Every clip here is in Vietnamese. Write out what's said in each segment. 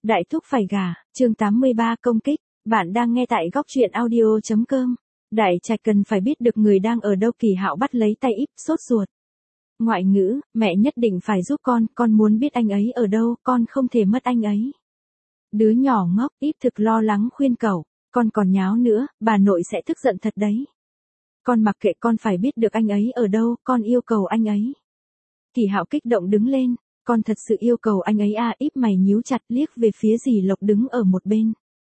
Đại thúc phải gả, chương 83 công kích, bạn đang nghe tại góc truyện audio.com. Đại trạch cần phải biết được người đang ở đâu. Kỳ Hạo bắt lấy tay Íp, sốt ruột. Ngoại ngữ, mẹ nhất định phải giúp con muốn biết anh ấy ở đâu, con không thể mất anh ấy. Đứa nhỏ ngốc, Íp thực lo lắng khuyên cậu, con còn nháo nữa, bà nội sẽ tức giận thật đấy. Con mặc kệ, con phải biết được anh ấy ở đâu, con yêu cầu anh ấy. Kỳ Hạo kích động đứng lên. Con thật sự yêu cầu anh ấy à? Íp mày nhíu chặt, liếc về phía dì Lộc đứng ở một bên.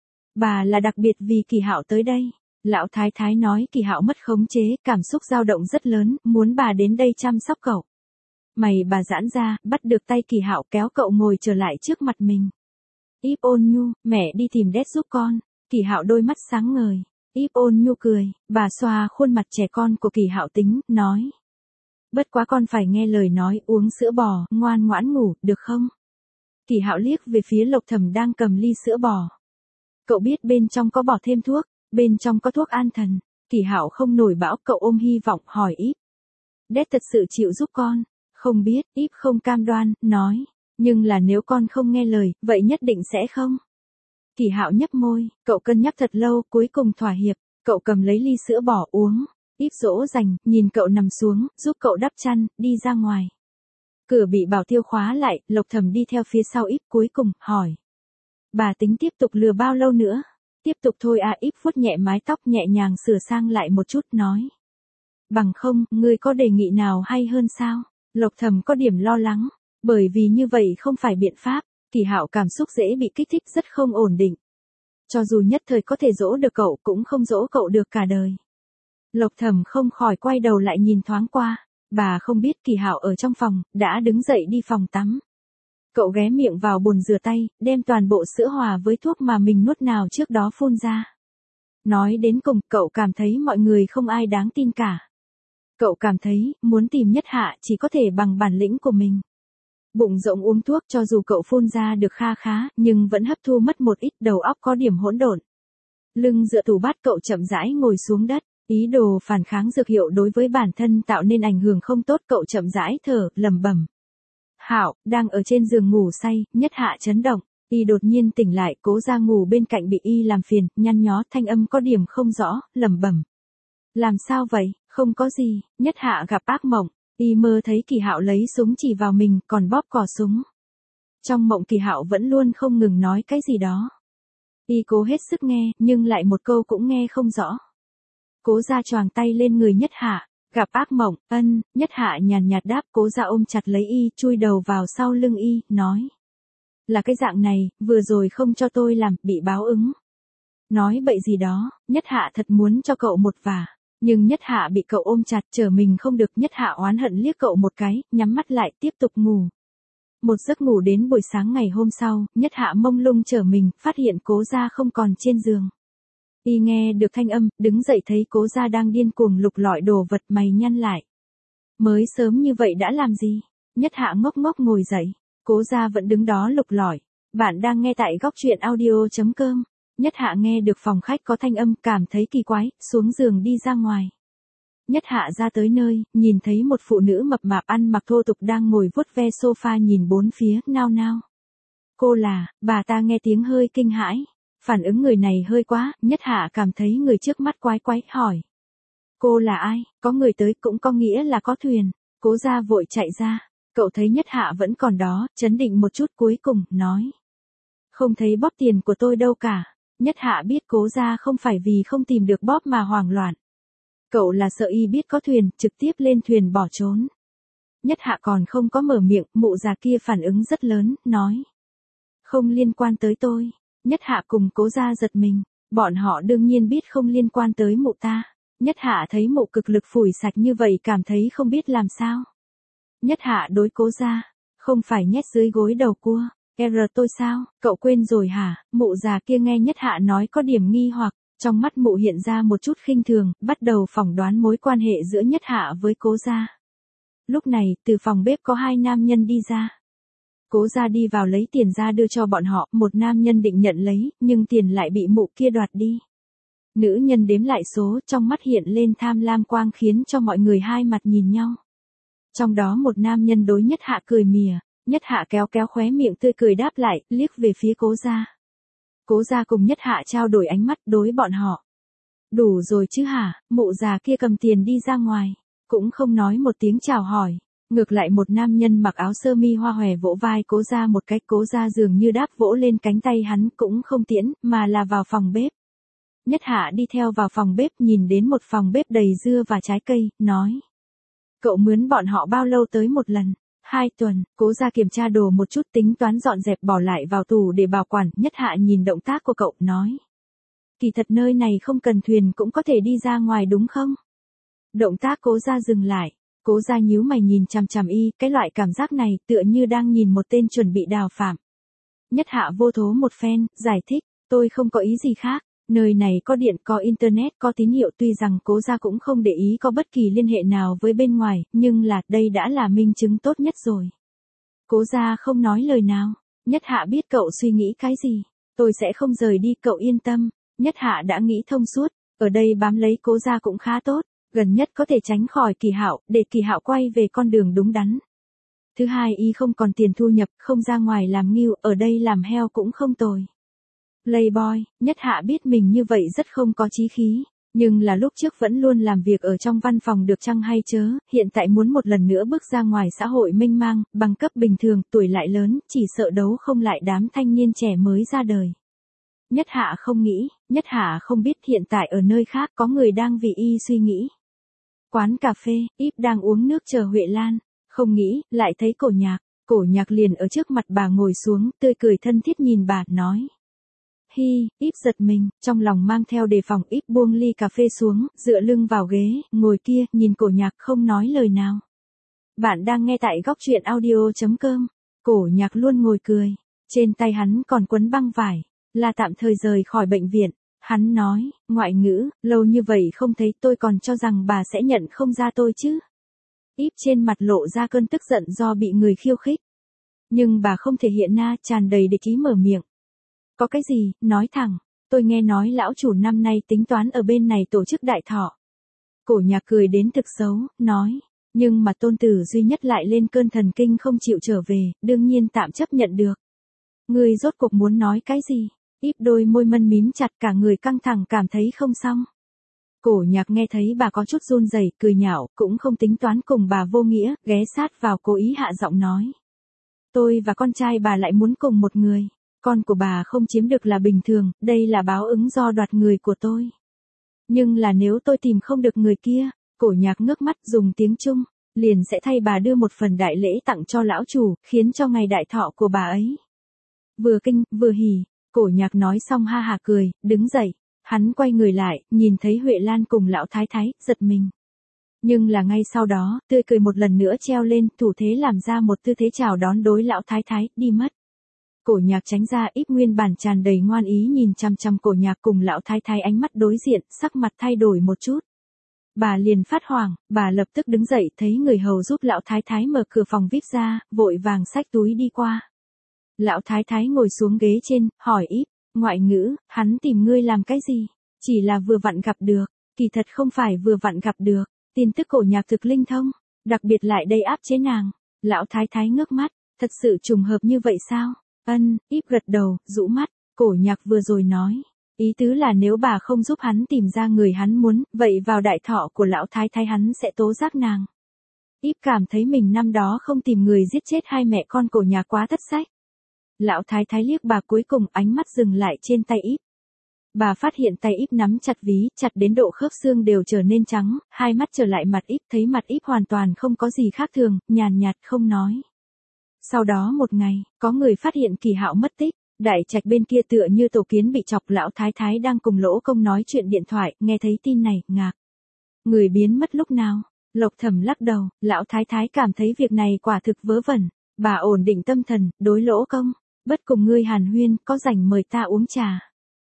Bà là đặc biệt vì Kỳ Hạo tới đây. Lão thái thái nói Kỳ Hạo mất khống chế, cảm xúc dao động rất lớn, muốn bà đến đây chăm sóc cậu. Mày bà giãn ra, bắt được tay Kỳ Hạo kéo cậu ngồi trở lại trước mặt mình. Íp ôn nhu, mẹ đi tìm Đét giúp con. Kỳ Hạo đôi mắt sáng ngời. Íp ôn nhu cười, bà xoa khuôn mặt trẻ con của Kỳ Hạo tính, nói. Bất quá con phải nghe lời nói, uống sữa bò, ngoan ngoãn ngủ, được không? Kỳ Hạo liếc về phía Lộc Thẩm đang cầm ly sữa bò. Cậu biết bên trong có bỏ thêm thuốc, bên trong có thuốc an thần. Kỳ Hạo không nổi bão, cậu ôm hy vọng, hỏi Íp. Đét thật sự chịu giúp con? Không biết, Íp không cam đoan, nói. Nhưng là nếu con không nghe lời, vậy nhất định sẽ không. Kỳ Hạo nhấp môi, cậu cân nhắc thật lâu, cuối cùng thỏa hiệp. Cậu cầm lấy ly sữa bò uống. Íp dỗ dành, nhìn cậu nằm xuống, giúp cậu đắp chăn, đi ra ngoài. Cửa bị Bảo Tiêu khóa lại, Lộc Thẩm đi theo phía sau Íp cuối cùng, hỏi. Bà tính tiếp tục lừa bao lâu nữa? Tiếp tục thôi à? Íp vuốt nhẹ mái tóc nhẹ nhàng sửa sang lại một chút, nói. Bằng không, ngươi có đề nghị nào hay hơn sao? Lộc Thẩm có điểm lo lắng, bởi vì như vậy không phải biện pháp. Kỳ Hạo cảm xúc dễ bị kích thích, rất không ổn định. Cho dù nhất thời có thể dỗ được cậu, cũng không dỗ cậu được cả đời. Lộc Thẩm không khỏi quay đầu lại nhìn thoáng qua, bà không biết Kỳ Hạo ở trong phòng, đã đứng dậy đi phòng tắm. Cậu ghé miệng vào bồn rửa tay, đem toàn bộ sữa hòa với thuốc mà mình nuốt nào trước đó phun ra. Nói đến cùng, cậu cảm thấy mọi người không ai đáng tin cả. Cậu cảm thấy, muốn tìm Nhất Hạ chỉ có thể bằng bản lĩnh của mình. Bụng rộng uống thuốc, cho dù cậu phun ra được kha khá, nhưng vẫn hấp thu mất một ít, đầu óc có điểm hỗn độn. Lưng dựa tủ bát, cậu chậm rãi ngồi xuống đất. Ý đồ phản kháng dược hiệu đối với bản thân tạo nên ảnh hưởng không tốt, cậu chậm rãi thở, lẩm bẩm. Hạo, đang ở trên giường ngủ say, Nhất Hạ chấn động, y đột nhiên tỉnh lại, Cố Gia ngủ bên cạnh bị y làm phiền, nhăn nhó, thanh âm có điểm không rõ, lẩm bẩm. Làm sao vậy? Không có gì. Nhất Hạ gặp ác mộng, y mơ thấy Kỳ Hạo lấy súng chỉ vào mình, còn bóp cò súng. Trong mộng Kỳ Hạo vẫn luôn không ngừng nói cái gì đó. Y cố hết sức nghe, nhưng lại một câu cũng nghe không rõ. Cố Gia choàng tay lên người Nhất Hạ, gặp ác mộng, Nhất Hạ nhàn nhạt đáp. Cố Gia ôm chặt lấy y, chui đầu vào sau lưng y, nói. Là cái dạng này, vừa rồi không cho tôi làm, bị báo ứng. Nói bậy gì đó, Nhất Hạ thật muốn cho cậu một vả, nhưng Nhất Hạ bị cậu ôm chặt, trở mình không được. Nhất Hạ oán hận liếc cậu một cái, nhắm mắt lại, tiếp tục ngủ. Một giấc ngủ đến buổi sáng ngày hôm sau, Nhất Hạ mông lung trở mình, phát hiện Cố Gia không còn trên giường. Y nghe được thanh âm, đứng dậy thấy Cố Gia đang điên cuồng lục lọi đồ vật, mày nhăn lại. Mới sớm như vậy đã làm gì? Nhất Hạ ngốc ngốc ngồi dậy. Cố Gia vẫn đứng đó lục lọi. Bạn đang nghe tại góc truyện audio.com. Nhất Hạ nghe được phòng khách có thanh âm, cảm thấy kỳ quái, xuống giường đi ra ngoài. Nhất Hạ ra tới nơi, nhìn thấy một phụ nữ mập mạp ăn mặc thô tục đang ngồi vuốt ve sofa nhìn bốn phía, nao nao. Cô là, bà ta nghe tiếng hơi kinh hãi. Phản ứng người này hơi quá, Nhất Hạ cảm thấy người trước mắt quái quái, hỏi. Cô là ai? Có người tới cũng có nghĩa là có thuyền. Cố Gia vội chạy ra. Cậu thấy Nhất Hạ vẫn còn đó, chấn định một chút, cuối cùng, nói. Không thấy bóp tiền của tôi đâu cả. Nhất Hạ biết Cố Gia không phải vì không tìm được bóp mà hoảng loạn. Cậu là sợ y biết có thuyền, trực tiếp lên thuyền bỏ trốn. Nhất Hạ còn không có mở miệng, mụ già kia phản ứng rất lớn, nói. Không liên quan tới tôi. Nhất Hạ cùng Cố Gia giật mình, bọn họ đương nhiên biết không liên quan tới mụ ta. Nhất Hạ thấy mụ cực lực phủi sạch như vậy cảm thấy không biết làm sao. Nhất Hạ đối Cố Gia, không phải nhét dưới gối đầu cua, tôi sao, cậu quên rồi hả? Mụ già kia nghe Nhất Hạ nói có điểm nghi hoặc, trong mắt mụ hiện ra một chút khinh thường, bắt đầu phỏng đoán mối quan hệ giữa Nhất Hạ với Cố Gia. Lúc này, từ phòng bếp có hai nam nhân đi ra. Cố Gia đi vào lấy tiền ra đưa cho bọn họ, một nam nhân định nhận lấy, nhưng tiền lại bị mụ kia đoạt đi. Nữ nhân đếm lại số, trong mắt hiện lên tham lam quang khiến cho mọi người hai mặt nhìn nhau. Trong đó một nam nhân đối Nhất Hạ cười mỉa, Nhất Hạ kéo kéo khóe miệng tươi cười đáp lại, liếc về phía Cố gia. Cố gia cùng Nhất Hạ trao đổi ánh mắt đối bọn họ. Đủ rồi chứ hả, mụ già kia cầm tiền đi ra ngoài, cũng không nói một tiếng chào hỏi. Ngược lại một nam nhân mặc áo sơ mi hoa hòe vỗ vai Cố gia một cái, Cố gia dường như đáp vỗ lên cánh tay hắn, cũng không tiễn, mà là vào phòng bếp. Nhất Hạ đi theo vào phòng bếp, nhìn đến một phòng bếp đầy dưa và trái cây, nói. Cậu mướn bọn họ bao lâu tới một lần? 2 tuần. Cố gia kiểm tra đồ một chút, tính toán dọn dẹp bỏ lại vào tủ để bảo quản. Nhất Hạ nhìn động tác của cậu, nói. Kỳ thật nơi này không cần thuyền cũng có thể đi ra ngoài đúng không? Động tác Cố gia dừng lại. Cố gia nhíu mày nhìn chằm chằm y, cái loại cảm giác này tựa như đang nhìn một tên chuẩn bị đào phạm. Nhất Hạ vô thố một phen, giải thích, tôi không có ý gì khác. Nơi này có điện, có internet, có tín hiệu, tuy rằng Cố gia cũng không để ý có bất kỳ liên hệ nào với bên ngoài, nhưng đây đã là minh chứng tốt nhất rồi. Cố gia không nói lời nào. Nhất Hạ biết cậu suy nghĩ cái gì. Tôi sẽ không rời đi, cậu yên tâm. Nhất Hạ đã nghĩ thông suốt, ở đây bám lấy Cố gia cũng khá tốt, gần nhất có thể tránh khỏi Kỳ Hạo, để Kỳ Hạo quay về con đường đúng đắn. Thứ hai, y không còn tiền thu nhập, không ra ngoài làm nghiêu, ở đây làm heo cũng không tồi. Playboy, Nhất Hạ biết mình như vậy rất không có chí khí, nhưng là lúc trước vẫn luôn làm việc ở trong văn phòng được chăng hay chớ, hiện tại muốn một lần nữa bước ra ngoài xã hội mênh mang, bằng cấp bình thường, tuổi lại lớn, chỉ sợ đấu không lại đám thanh niên trẻ mới ra đời. Nhất Hạ không nghĩ, Nhất Hạ không biết hiện tại ở nơi khác có người đang vì y suy nghĩ. Quán cà phê, Íp đang uống nước chờ Huệ Lan, không nghĩ, lại thấy Cổ Nhạc liền ở trước mặt bà ngồi xuống, tươi cười thân thiết nhìn bà, nói. Hi, Íp giật mình, trong lòng mang theo đề phòng, Íp buông ly cà phê xuống, dựa lưng vào ghế, ngồi kia, nhìn Cổ Nhạc không nói lời nào. Bạn đang nghe tại góc truyện audio.com, Cổ Nhạc luôn ngồi cười, trên tay hắn còn quấn băng vải, là tạm thời rời khỏi bệnh viện. Hắn nói, ngoại ngữ, lâu như vậy không thấy, tôi còn cho rằng bà sẽ nhận không ra tôi chứ. Íp trên mặt lộ ra cơn tức giận do bị người khiêu khích. Nhưng bà không thể hiện na, tràn đầy địch ý mở miệng. Có cái gì, nói thẳng, tôi nghe nói lão chủ năm nay tính toán ở bên này tổ chức đại thọ. Cổ Nhạc cười đến thực xấu, nói, nhưng mà tôn tử duy nhất lại lên cơn thần kinh không chịu trở về, đương nhiên tạm chấp nhận được. Ngươi rốt cuộc muốn nói cái gì? Íp đôi môi mân mím chặt, cả người căng thẳng, cảm thấy không xong. Cổ Nhạc nghe thấy bà có chút run rẩy, cười nhạo, cũng không tính toán cùng bà vô nghĩa, ghé sát vào cố ý hạ giọng nói. Tôi và con trai bà lại muốn cùng một người. Con của bà không chiếm được là bình thường, đây là báo ứng do đoạt người của tôi. Nhưng là nếu tôi tìm không được người kia, Cổ Nhạc ngước mắt dùng tiếng Trung, liền sẽ thay bà đưa một phần đại lễ tặng cho lão chủ, khiến cho ngày đại thọ của bà ấy. Vừa kinh, vừa hỉ, Cổ Nhạc nói xong ha hả cười, đứng dậy. Hắn quay người lại, nhìn thấy Huệ Lan cùng lão thái thái, giật mình. Nhưng là ngay sau đó, tươi cười một lần nữa treo lên, thủ thế làm ra một tư thế chào đón đối lão thái thái, đi mất. Cổ Nhạc tránh ra, Íp nguyên bản tràn đầy ngoan ý nhìn chăm chăm Cổ Nhạc cùng lão thái thái, ánh mắt đối diện, sắc mặt thay đổi một chút. Bà liền phát hoảng, bà lập tức đứng dậy, thấy người hầu giúp lão thái thái mở cửa phòng VIP ra, vội vàng xách túi đi qua. Lão thái thái ngồi xuống ghế trên, hỏi Íp, ngoại ngữ, hắn tìm ngươi làm cái gì? Chỉ là vừa vặn gặp được, kỳ thật không phải vừa vặn gặp được, tin tức Cổ Nhạc thực linh thông, đặc biệt lại đây áp chế nàng. Lão thái thái ngước mắt, thật sự trùng hợp như vậy sao? Ân, Íp gật đầu, rũ mắt, Cổ Nhạc vừa rồi nói. Ý tứ là nếu bà không giúp hắn tìm ra người hắn muốn, vậy vào đại thọ của lão thái thái hắn sẽ tố giác nàng. Íp cảm thấy mình năm đó không tìm người giết chết hai mẹ con Cổ Nhạc quá thất sách. Lão thái thái liếc bà cuối cùng, ánh mắt dừng lại trên tay Íp. Bà phát hiện tay Íp nắm chặt ví, chặt đến độ khớp xương đều trở nên trắng, hai mắt trở lại mặt Íp, thấy mặt Íp hoàn toàn không có gì khác thường, nhàn nhạt không nói. Sau đó một ngày, có người phát hiện Kỳ Hạo mất tích, đại trạch bên kia tựa như tổ kiến bị chọc, lão thái thái đang cùng Lỗ Công nói chuyện điện thoại, nghe thấy tin này, ngạc. Người biến mất lúc nào? Lộc Thẩm lắc đầu, lão thái thái cảm thấy việc này quả thực vớ vẩn, bà ổn định tâm thần, đối Lỗ Công, bất cùng ngươi hàn huyên, có rảnh mời ta uống trà.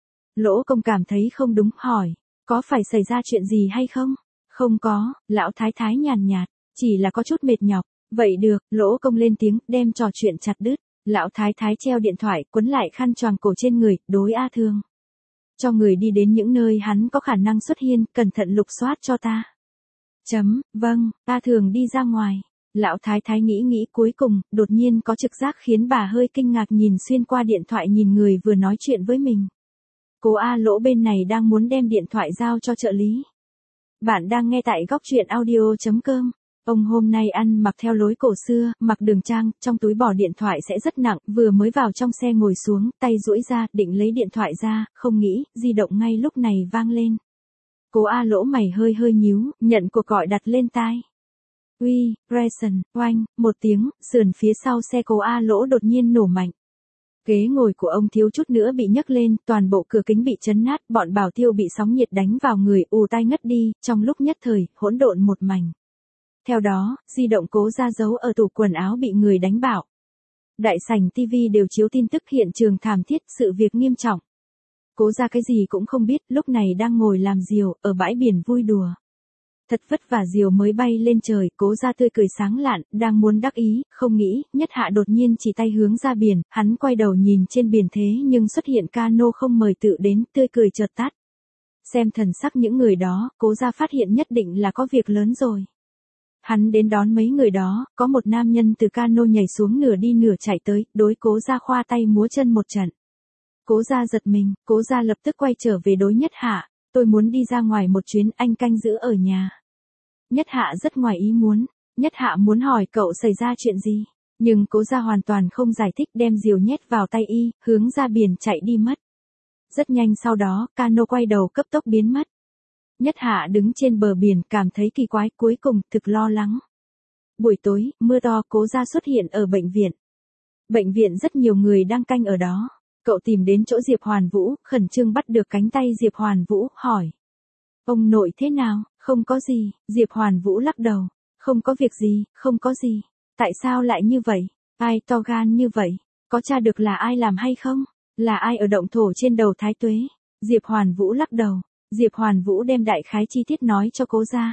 Lỗ Công cảm thấy không đúng, hỏi, có phải xảy ra chuyện gì hay không? Không có, lão thái thái nhàn nhạt, chỉ là có chút mệt nhọc. Vậy được, Lỗ Công lên tiếng, đem trò chuyện chặt đứt. Lão thái thái treo điện thoại, quấn lại khăn choàng cổ trên người, đối A Thường. Cho người đi đến những nơi hắn có khả năng xuất hiện, cẩn thận lục soát cho ta. Vâng, A Thường đi ra ngoài. Lão thái thái nghĩ nghĩ cuối cùng, đột nhiên có trực giác khiến bà hơi kinh ngạc nhìn xuyên qua điện thoại nhìn người vừa nói chuyện với mình. Cô A Lỗ bên này đang muốn đem điện thoại giao cho trợ lý. Bạn đang nghe tại góc truyện audio.com. Ông hôm nay ăn mặc theo lối cổ xưa, mặc đường trang, trong túi bỏ điện thoại sẽ rất nặng, vừa mới vào trong xe ngồi xuống, tay duỗi ra, định lấy điện thoại ra, không nghĩ, di động ngay lúc này vang lên. Cô A Lỗ mày hơi nhíu, nhận cuộc gọi đặt lên tai. Uy, Grayson, oanh, một tiếng, sườn phía sau xe cô A Lỗ đột nhiên nổ mạnh. Ghế ngồi của ông thiếu chút nữa bị nhấc lên, toàn bộ cửa kính bị chấn nát, bọn bảo tiêu bị sóng nhiệt đánh vào người, ù tai ngất đi, trong lúc nhất thời, hỗn độn một mảnh. Theo đó, di động Cố Gia giấu ở tủ quần áo bị người đánh bạo. Đại sảnh TV đều chiếu tin tức hiện trường thảm thiết, sự việc nghiêm trọng. Cố Gia cái gì cũng không biết, lúc này đang ngồi làm diều, ở bãi biển vui đùa. Thật vất vả diều mới bay lên trời, Cố Gia tươi cười sáng lạn, đang muốn đắc ý, không nghĩ, Nhất Hạ đột nhiên chỉ tay hướng ra biển, hắn quay đầu nhìn trên biển thế nhưng xuất hiện cano không mời tự đến, tươi cười chợt tắt. Xem thần sắc những người đó, Cố Gia phát hiện nhất định là có việc lớn rồi. Hắn đến đón mấy người đó, có một nam nhân từ cano nhảy xuống nửa đi nửa chạy tới, đối Cố Gia khoa tay múa chân một trận. Cố Gia giật mình, Cố Gia lập tức quay trở về đối Nhất Hạ, tôi muốn đi ra ngoài một chuyến, anh canh giữ ở nhà. Nhất Hạ rất ngoài ý muốn, Nhất Hạ muốn hỏi cậu xảy ra chuyện gì, nhưng Cố Gia hoàn toàn không giải thích, đem diều nhét vào tay y, hướng ra biển chạy đi mất. Rất nhanh sau đó, cano quay đầu cấp tốc biến mất. Nhất Hạ đứng trên bờ biển cảm thấy kỳ quái, cuối cùng thực lo lắng. Buổi tối, mưa to, Cố Gia xuất hiện ở bệnh viện. Bệnh viện rất nhiều người đang canh ở đó. Cậu tìm đến chỗ Diệp Hoàn Vũ, khẩn trương bắt được cánh tay Diệp Hoàn Vũ, hỏi. Ông nội thế nào? Không có gì, Diệp Hoàn Vũ lắc đầu. Không có việc gì, không có gì. Tại sao lại như vậy? Ai to gan như vậy? Có tra được là ai làm hay không? Là ai ở động thổ trên đầu Thái Tuế? Diệp Hoàn Vũ lắc đầu. Diệp Hoàn Vũ đem đại khái chi tiết nói cho Cố Gia.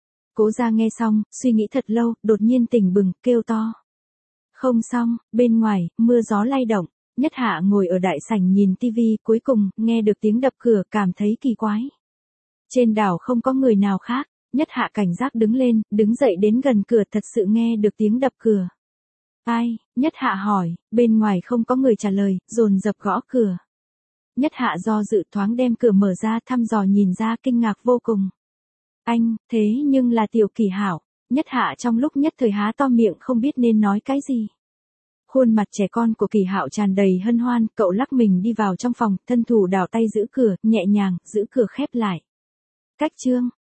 Cố Gia nghe xong, suy nghĩ thật lâu, đột nhiên tỉnh bừng, kêu to. Không xong, bên ngoài, mưa gió lay động. Nhất Hạ ngồi ở đại sảnh nhìn tivi, cuối cùng, nghe được tiếng đập cửa, cảm thấy kỳ quái. Trên đảo không có người nào khác, Nhất Hạ cảnh giác đứng lên, đứng dậy đến gần cửa, thật sự nghe được tiếng đập cửa. Ai? Nhất Hạ hỏi, bên ngoài không có người trả lời, dồn dập gõ cửa. Nhất Hạ do dự thoáng đem cửa mở ra, thăm dò nhìn ra, kinh ngạc vô cùng. Anh, thế nhưng là Tiểu Kỳ Hảo. Nhất Hạ trong lúc nhất thời há to miệng không biết nên nói cái gì. Khuôn mặt trẻ con của Kỳ Hạo tràn đầy hân hoan, cậu lắc mình đi vào trong phòng, thân thủ đảo tay giữ cửa, nhẹ nhàng, giữ cửa khép lại. Cách chương,